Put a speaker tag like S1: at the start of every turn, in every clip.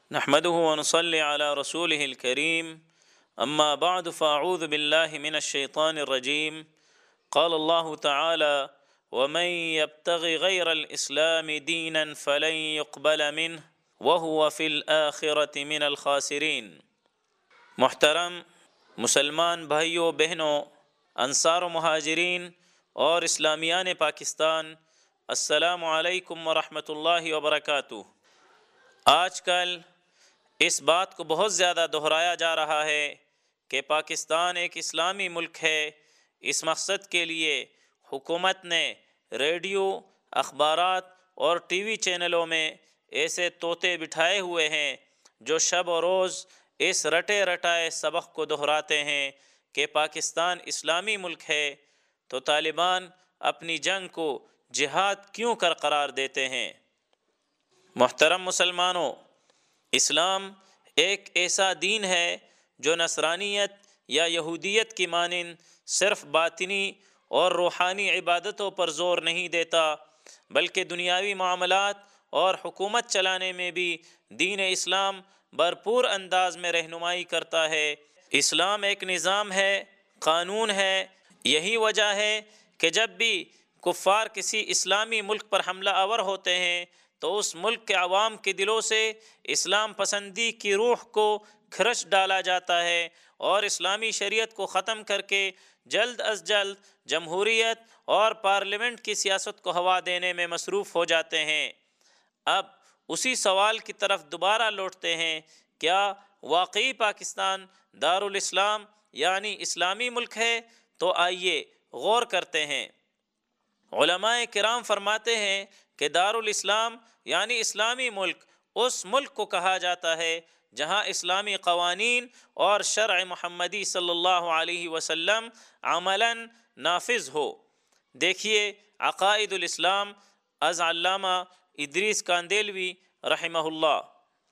S1: نحمده ونصلي على رسوله الكريم أما بعد فأعوذ بالله من الشيطان الرجيم قال الله تعالى ومن يبتغ غير الإسلام دينا فلن يقبل منه وهو في الآخرة من الخاسرين۔ محترم مسلمان بھائیوں بہنوں، انصار و مہاجرین اور اسلامیان پاکستان، السلام علیکم ورحمۃ اللہ وبرکاتہ۔ آج کل اس بات کو بہت زیادہ دہرایا جا رہا ہے کہ پاکستان ایک اسلامی ملک ہے۔ اس مقصد کے لیے حکومت نے ریڈیو، اخبارات اور ٹی وی چینلوں میں ایسے طوطے بٹھائے ہوئے ہیں جو شب و روز اس رٹے رٹائے سبق کو دہراتے ہیں کہ پاکستان اسلامی ملک ہے، تو طالبان اپنی جنگ کو جہاد کیوں کر قرار دیتے ہیں؟ محترم مسلمانوں، اسلام ایک ایسا دین ہے جو نصرانیت یا یہودیت کی مانند صرف باطنی اور روحانی عبادتوں پر زور نہیں دیتا، بلکہ دنیاوی معاملات اور حکومت چلانے میں بھی دین اسلام بھرپور انداز میں رہنمائی کرتا ہے۔ اسلام ایک نظام ہے، قانون ہے۔ یہی وجہ ہے کہ جب بھی کفار کسی اسلامی ملک پر حملہ آور ہوتے ہیں تو اس ملک کے عوام کے دلوں سے اسلام پسندی کی روح کو کھرچ ڈالا جاتا ہے اور اسلامی شریعت کو ختم کر کے جلد از جلد جمہوریت اور پارلیمنٹ کی سیاست کو ہوا دینے میں مصروف ہو جاتے ہیں۔ اب اسی سوال کی طرف دوبارہ لوٹتے ہیں، کیا واقعی پاکستان دارالاسلام یعنی اسلامی ملک ہے؟ تو آئیے غور کرتے ہیں۔ علماء کرام فرماتے ہیں کہ دارالاسلام یعنی اسلامی ملک اس ملک کو کہا جاتا ہے جہاں اسلامی قوانین اور شرع محمدی صلی اللہ علیہ وسلم عملاً نافذ ہو۔ دیکھیے عقائد الاسلام از علامہ ادریس کاندیلوی رحمہ اللہ۔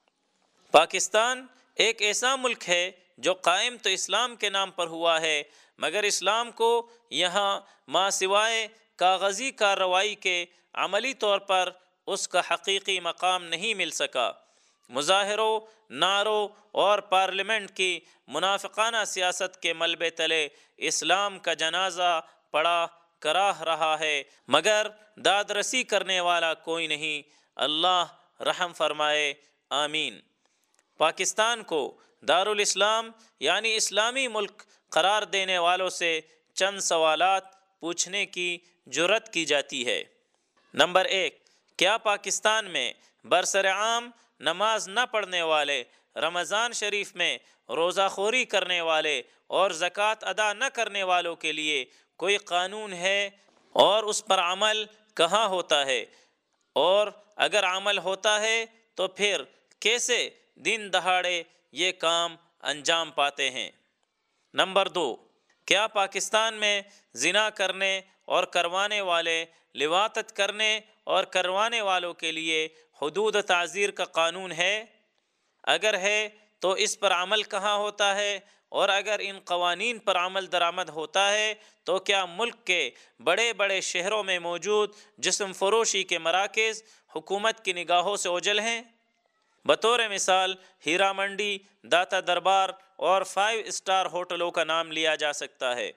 S1: پاکستان ایک ایسا ملک ہے جو قائم تو اسلام کے نام پر ہوا ہے، مگر اسلام کو یہاں ما سوائے کاغذی کارروائی کے عملی طور پر اس کا حقیقی مقام نہیں مل سکا۔ مظاہروں، نعروں اور پارلیمنٹ کی منافقانہ سیاست کے ملبے تلے اسلام کا جنازہ پڑا کراہ رہا ہے، مگر داد رسی کرنے والا کوئی نہیں۔ اللہ رحم فرمائے، آمین۔ پاکستان کو دارالاسلام یعنی اسلامی ملک قرار دینے والوں سے چند سوالات پوچھنے کی جرات کی جاتی ہے۔ نمبر 1، کیا پاکستان میں برسرعام نماز نہ پڑھنے والے، رمضان شریف میں روزہ خوری کرنے والے اور زکوٰۃ ادا نہ کرنے والوں کے لیے کوئی قانون ہے اور اس پر عمل کہاں ہوتا ہے؟ اور اگر عمل ہوتا ہے تو پھر کیسے دن دہاڑے یہ کام انجام پاتے ہیں؟ نمبر 2، کیا پاکستان میں زنا کرنے اور کروانے والے، لواطت کرنے اور کروانے والوں کے لیے حدود تعزیر کا قانون ہے؟ اگر ہے تو اس پر عمل کہاں ہوتا ہے؟ اور اگر ان قوانین پر عمل درآمد ہوتا ہے تو کیا ملک کے بڑے بڑے شہروں میں موجود جسم فروشی کے مراکز حکومت کی نگاہوں سے اوجھل ہیں؟ بطور مثال ہیرا منڈی، داتا دربار اور 5 اسٹار ہوٹلوں کا نام لیا جا سکتا ہے۔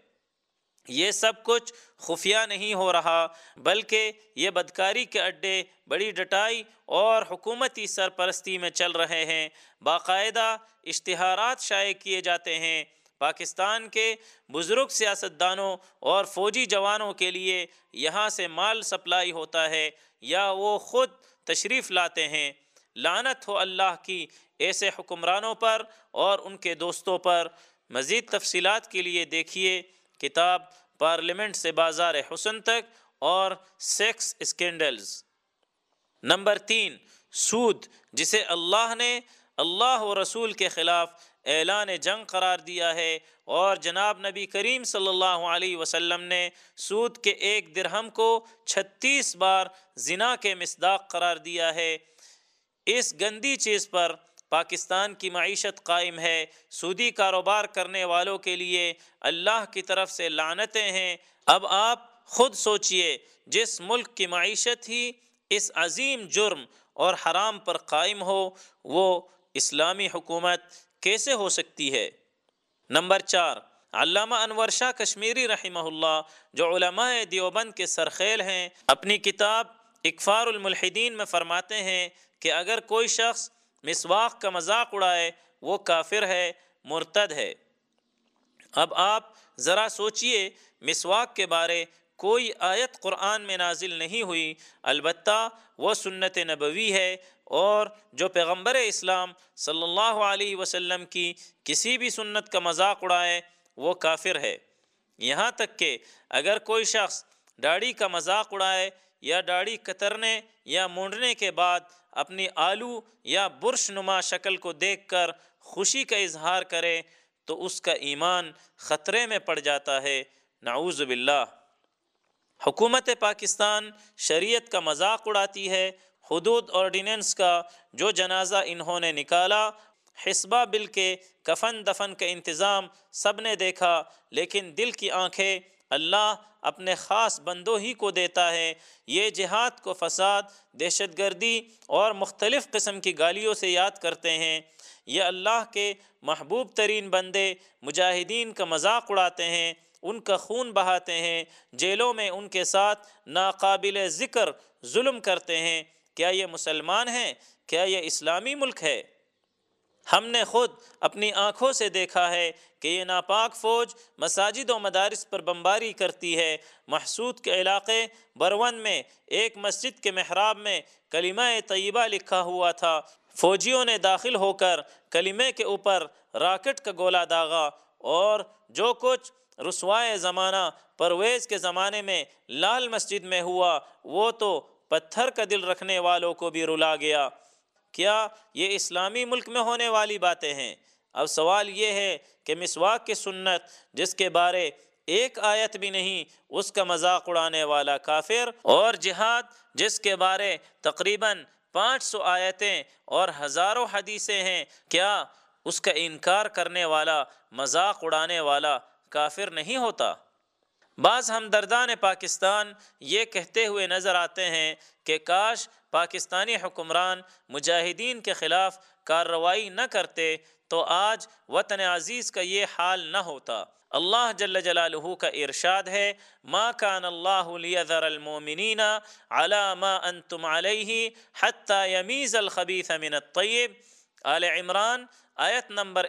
S1: یہ سب کچھ خفیہ نہیں ہو رہا، بلکہ یہ بدکاری کے اڈے بڑی ڈٹائی اور حکومتی سرپرستی میں چل رہے ہیں۔ باقاعدہ اشتہارات شائع کیے جاتے ہیں۔ پاکستان کے بزرگ سیاستدانوں اور فوجی جوانوں کے لیے یہاں سے مال سپلائی ہوتا ہے یا وہ خود تشریف لاتے ہیں۔ لعنت ہو اللہ کی ایسے حکمرانوں پر اور ان کے دوستوں پر۔ مزید تفصیلات کے لیے دیکھیے کتاب پارلیمنٹ سے بازار حسن تک اور سیکس اسکینڈلز۔ نمبر 3، سود، جسے اللہ نے اللہ و رسول کے خلاف اعلان جنگ قرار دیا ہے، اور جناب نبی کریم صلی اللہ علیہ وسلم نے سود کے 1 درہم کو 36 بار زنا کے مصداق قرار دیا ہے۔ اس گندی چیز پر پاکستان کی معیشت قائم ہے۔ سودی کاروبار کرنے والوں کے لیے اللہ کی طرف سے لعنتیں ہیں۔ اب آپ خود سوچئے، جس ملک کی معیشت ہی اس عظیم جرم اور حرام پر قائم ہو، وہ اسلامی حکومت کیسے ہو سکتی ہے؟ نمبر 4، علامہ انور شاہ کشمیری رحمہ اللہ جو علماء دیوبند کے سرخیل ہیں، اپنی کتاب اکفار الملحدین میں فرماتے ہیں کہ اگر کوئی شخص مسواک کا مذاق اڑائے وہ کافر ہے، مرتد ہے۔ اب آپ ذرا سوچئے، مسواک کے بارے کوئی آیت قرآن میں نازل نہیں ہوئی، البتہ وہ سنت نبوی ہے، اور جو پیغمبر اسلام صلی اللہ علیہ وسلم کی کسی بھی سنت کا مذاق اڑائے وہ کافر ہے۔ یہاں تک کہ اگر کوئی شخص داڑھی کا مذاق اڑائے یا داڑھی کترنے یا مونڈنے کے بعد اپنی آلو یا برش نما شکل کو دیکھ کر خوشی کا اظہار کرے تو اس کا ایمان خطرے میں پڑ جاتا ہے، نعوذ باللہ۔ حکومت پاکستان شریعت کا مذاق اڑاتی ہے۔ حدود آرڈیننس کا جو جنازہ انہوں نے نکالا، حسبہ بل کے کفن دفن کا انتظام سب نے دیکھا، لیکن دل کی آنکھیں اللہ اپنے خاص بندوں ہی کو دیتا ہے۔ یہ جہاد کو فساد، دہشت گردی اور مختلف قسم کی گالیوں سے یاد کرتے ہیں۔ یہ اللہ کے محبوب ترین بندے مجاہدین کا مذاق اڑاتے ہیں، ان کا خون بہاتے ہیں، جیلوں میں ان کے ساتھ ناقابل ذکر ظلم کرتے ہیں۔ کیا یہ مسلمان ہیں؟ کیا یہ اسلامی ملک ہے؟ ہم نے خود اپنی آنکھوں سے دیکھا ہے کہ یہ ناپاک فوج مساجد و مدارس پر بمباری کرتی ہے۔ محسود کے علاقے برون میں ایک مسجد کے محراب میں کلمہ طیبہ لکھا ہوا تھا، فوجیوں نے داخل ہو کر کلمے کے اوپر راکٹ کا گولہ داغا، اور جو کچھ رسوائے زمانہ پرویز کے زمانے میں لال مسجد میں ہوا وہ تو پتھر کا دل رکھنے والوں کو بھی رلا گیا۔ کیا یہ اسلامی ملک میں ہونے والی باتیں ہیں؟ اب سوال یہ ہے کہ مسواک کی سنت جس کے بارے ایک آیت بھی نہیں، اس کا مذاق اڑانے والا کافر، اور جہاد جس کے بارے تقریباً 500 آیتیں اور ہزاروں حدیثیں ہیں، کیا اس کا انکار کرنے والا، مذاق اڑانے والا کافر نہیں ہوتا؟ بعض ہمدردان پاکستان یہ کہتے ہوئے نظر آتے ہیں کہ کاش پاکستانی حکمران مجاہدین کے خلاف کارروائی نہ کرتے تو آج وطن عزیز کا یہ حال نہ ہوتا۔ اللہ جل جلالہ کا ارشاد ہے، ما کان اللہ لیذر المؤمنین علی ما انتم علیہ حتی یمیز الخبیث من الطیب، آل عمران آیت نمبر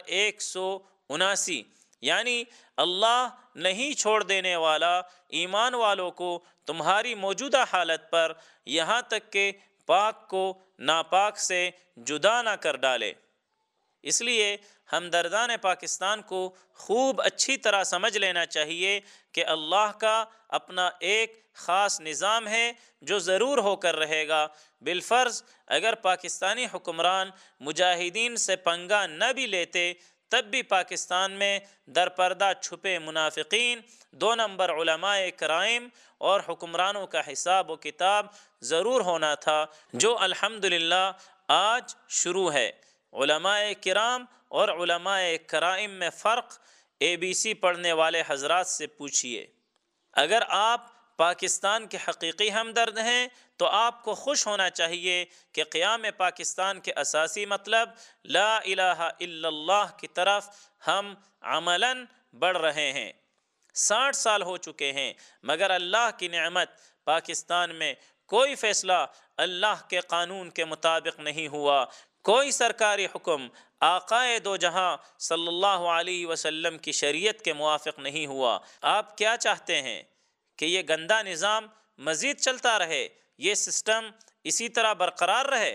S1: 179۔ یعنی اللہ نہیں چھوڑ دینے والا ایمان والوں کو تمہاری موجودہ حالت پر، یہاں تک کہ پاک کو ناپاک سے جدا نہ کر ڈالے۔ اس لیے ہمدردان پاکستان کو خوب اچھی طرح سمجھ لینا چاہیے کہ اللہ کا اپنا ایک خاص نظام ہے جو ضرور ہو کر رہے گا۔ بالفرض اگر پاکستانی حکمران مجاہدین سے پنگا نہ بھی لیتے تب بھی پاکستان میں در پردہ چھپے منافقین، 2 نمبر علماء کرائم اور حکمرانوں کا حساب و کتاب ضرور ہونا تھا، جو الحمدللہ آج شروع ہے۔ علماء کرام اور علماء کرائم میں فرق ABC پڑھنے والے حضرات سے پوچھئے۔ اگر آپ پاکستان کے حقیقی ہمدرد ہیں تو آپ کو خوش ہونا چاہیے کہ قیام پاکستان کے اساسی مطلب لا الہ الا اللہ کی طرف ہم عملاً بڑھ رہے ہیں۔ 60 سال ہو چکے ہیں مگر اللہ کی نعمت پاکستان میں کوئی فیصلہ اللہ کے قانون کے مطابق نہیں ہوا، کوئی سرکاری حکم آقائے دو جہاں صلی اللہ علیہ وسلم کی شریعت کے موافق نہیں ہوا۔ آپ کیا چاہتے ہیں کہ یہ گندا نظام مزید چلتا رہے، یہ سسٹم اسی طرح برقرار رہے؟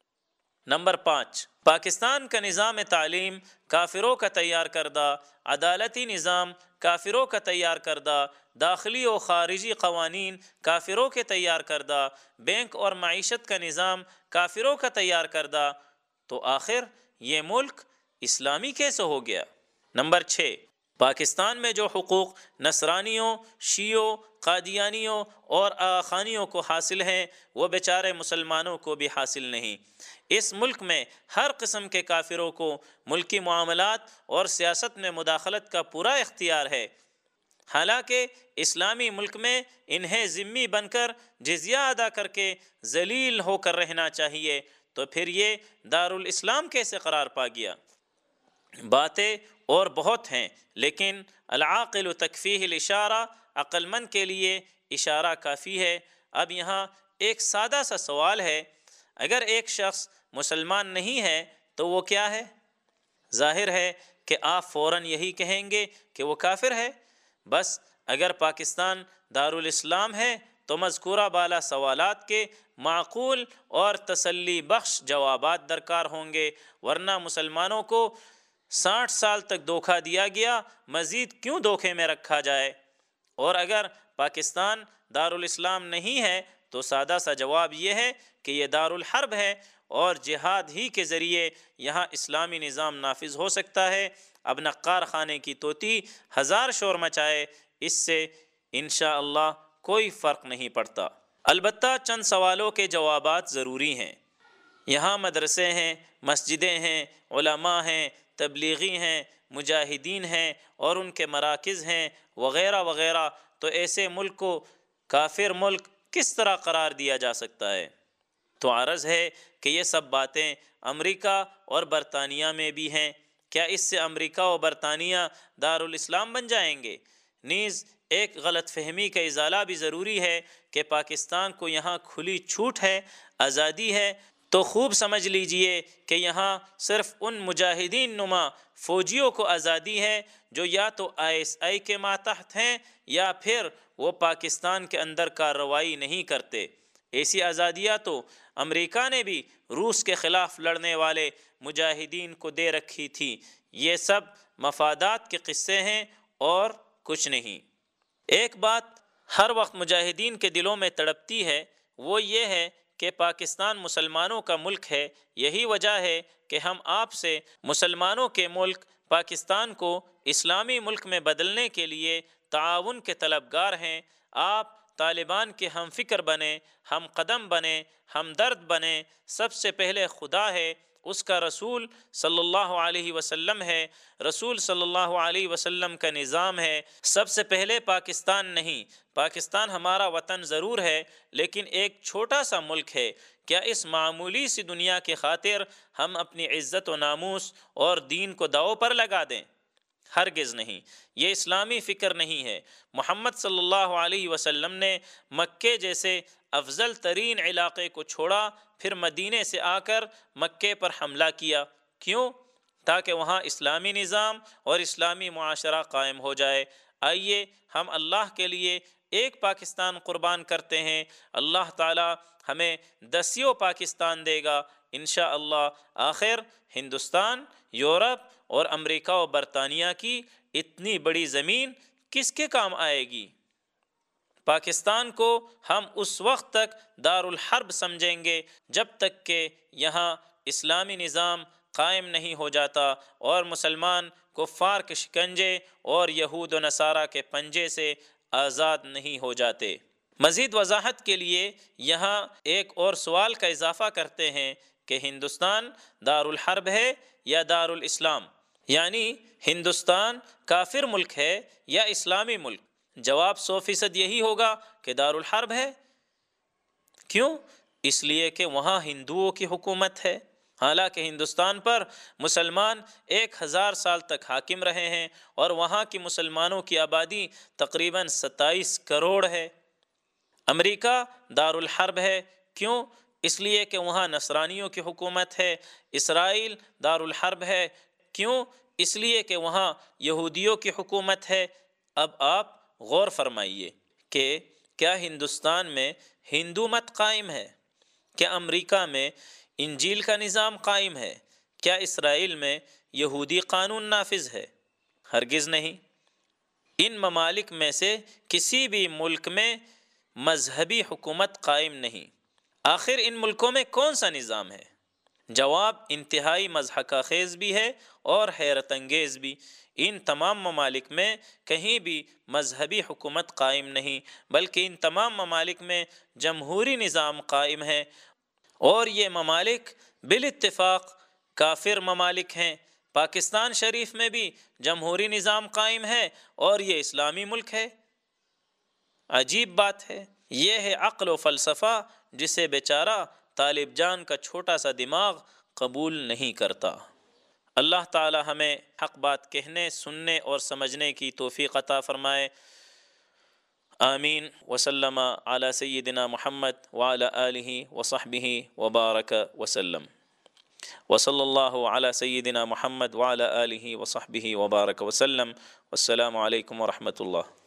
S1: نمبر 5، پاکستان کا نظام تعلیم کافروں کا تیار کردہ، عدالتی نظام کافروں کا تیار کردہ، داخلی و خارجی قوانین کافروں کے تیار کردہ، بینک اور معیشت کا نظام کافروں کا تیار کردہ، تو آخر یہ ملک اسلامی کیسے ہو گیا؟ نمبر 6، پاکستان میں جو حقوق نصرانیوں، شیعوں، قادیانیوں اور آخانیوں کو حاصل ہیں وہ بیچارے مسلمانوں کو بھی حاصل نہیں۔ اس ملک میں ہر قسم کے کافروں کو ملکی معاملات اور سیاست میں مداخلت کا پورا اختیار ہے، حالانکہ اسلامی ملک میں انہیں ذمہ بن کر جزیہ ادا کر کے ذلیل ہو کر رہنا چاہیے۔ تو پھر یہ دارالاسلام کیسے قرار پا گیا؟ باتیں اور بہت ہیں، لیکن العاقل تکفیہ الاشارہ، عقل مند کے لیے اشارہ کافی ہے۔ اب یہاں ایک سادہ سا سوال ہے، اگر ایک شخص مسلمان نہیں ہے تو وہ کیا ہے؟ ظاہر ہے کہ آپ فوراً یہی کہیں گے کہ وہ کافر ہے۔ بس اگر پاکستان دارالاسلام ہے تو مذکورہ بالا سوالات کے معقول اور تسلی بخش جوابات درکار ہوں گے، ورنہ مسلمانوں کو 60 سال تک دھوکہ دیا گیا، مزید کیوں دھوکے میں رکھا جائے؟ اور اگر پاکستان دارالاسلام نہیں ہے تو سادہ سا جواب یہ ہے کہ یہ دارالحرب ہے، اور جہاد ہی کے ذریعے یہاں اسلامی نظام نافذ ہو سکتا ہے۔ اب نقار خانے کی طوطی ہزار شور مچائے، اس سے انشاءاللہ کوئی فرق نہیں پڑتا۔ البتہ چند سوالوں کے جوابات ضروری ہیں۔ یہاں مدرسے ہیں، مسجدیں ہیں، علماء ہیں، تبلیغی ہیں، مجاہدین ہیں اور ان کے مراکز ہیں وغیرہ وغیرہ، تو ایسے ملک کو کافر ملک کس طرح قرار دیا جا سکتا ہے؟ تو عرض ہے کہ یہ سب باتیں امریکہ اور برطانیہ میں بھی ہیں۔ کیا اس سے امریکہ و برطانیہ دارالاسلام بن جائیں گے؟ نیز ایک غلط فہمی کا ازالہ بھی ضروری ہے کہ پاکستان کو یہاں کھلی چھوٹ ہے، آزادی ہے، تو خوب سمجھ لیجئے کہ یہاں صرف ان مجاہدین نما فوجیوں کو آزادی ہے جو یا تو ISI کے ماتحت ہیں یا پھر وہ پاکستان کے اندر کارروائی نہیں کرتے۔ ایسی آزادیاں تو امریکہ نے بھی روس کے خلاف لڑنے والے مجاہدین کو دے رکھی تھی۔ یہ سب مفادات کے قصے ہیں اور کچھ نہیں۔ ایک بات ہر وقت مجاہدین کے دلوں میں تڑپتی ہے، وہ یہ ہے کہ پاکستان مسلمانوں کا ملک ہے۔ یہی وجہ ہے کہ ہم آپ سے مسلمانوں کے ملک پاکستان کو اسلامی ملک میں بدلنے کے لیے تعاون کے طلبگار ہیں۔ آپ طالبان کے ہم فکر بنیں، ہم قدم بنیں، ہم درد بنیں۔ سب سے پہلے خدا ہے، اس کا رسول صلی اللہ علیہ وسلم ہے، رسول صلی اللہ علیہ وسلم کا نظام ہے۔ سب سے پہلے پاکستان نہیں، پاکستان ہمارا وطن ضرور ہے لیکن ایک چھوٹا سا ملک ہے۔ کیا اس معمولی سی دنیا کی خاطر ہم اپنی عزت و ناموس اور دین کو داؤ پر لگا دیں؟ ہرگز نہیں، یہ اسلامی فکر نہیں ہے۔ محمد صلی اللہ علیہ وسلم نے مکے جیسے افضل ترین علاقے کو چھوڑا، پھر مدینے سے آ کر مکے پر حملہ کیا۔ کیوں؟ تاکہ وہاں اسلامی نظام اور اسلامی معاشرہ قائم ہو جائے۔ آئیے ہم اللہ کے لیے ایک پاکستان قربان کرتے ہیں، اللہ تعالی ہمیں دسیوں پاکستان دے گا انشاءاللہ۔ آخر ہندوستان، یورپ اور امریکہ و برطانیہ کی اتنی بڑی زمین کس کے کام آئے گی؟ پاکستان کو ہم اس وقت تک دارالحرب سمجھیں گے جب تک کہ یہاں اسلامی نظام قائم نہیں ہو جاتا اور مسلمان کفار کے شکنجے اور یہود و نصارہ کے پنجے سے آزاد نہیں ہو جاتے۔ مزید وضاحت کے لیے یہاں ایک اور سوال کا اضافہ کرتے ہیں کہ ہندوستان دارالحرب ہے یا دارالاسلام، یعنی ہندوستان کافر ملک ہے یا اسلامی ملک؟ جواب 100% یہی ہوگا کہ دارالحرب ہے۔ کیوں؟ اس لیے کہ وہاں ہندوؤں کی حکومت ہے۔ حالانکہ ہندوستان پر مسلمان 1000 سال تک حاکم رہے ہیں اور وہاں کی مسلمانوں کی آبادی تقریباً 27 کروڑ ہے۔ امریکہ دارالحرب ہے۔ کیوں؟ اس لیے کہ وہاں نصرانیوں کی حکومت ہے۔ اسرائیل دارالحرب ہے۔ کیوں؟ اس لیے کہ وہاں یہودیوں کی حکومت ہے۔ اب آپ غور فرمائیے کہ کیا ہندوستان میں ہندو مت قائم ہے؟ کیا امریکہ میں انجیل کا نظام قائم ہے؟ کیا اسرائیل میں یہودی قانون نافذ ہے؟ ہرگز نہیں۔ ان ممالک میں سے کسی بھی ملک میں مذہبی حکومت قائم نہیں۔ آخر ان ملکوں میں کون سا نظام ہے؟ جواب انتہائی مضحکہ خیز بھی ہے اور حیرت انگیز بھی۔ ان تمام ممالک میں کہیں بھی مذہبی حکومت قائم نہیں، بلکہ ان تمام ممالک میں جمہوری نظام قائم ہے، اور یہ ممالک بالاتفاق کافر ممالک ہیں۔ پاکستان شریف میں بھی جمہوری نظام قائم ہے اور یہ اسلامی ملک ہے۔ عجیب بات ہے، یہ ہے عقل و فلسفہ جسے بیچارہ طالب جان کا چھوٹا سا دماغ قبول نہیں کرتا۔ اللہ تعالی ہمیں حق بات کہنے، سننے اور سمجھنے کی توفیق عطا فرمائے۔ آمین۔ وسلم علی سیدنا محمد وعلی آلہ وصحبہ وبارک وسلم۔ وصلی اللہ علی سیدنا محمد وعلی آلہ وصحبہ وبارک وسلم۔ والسلام علیکم ورحمۃ اللہ۔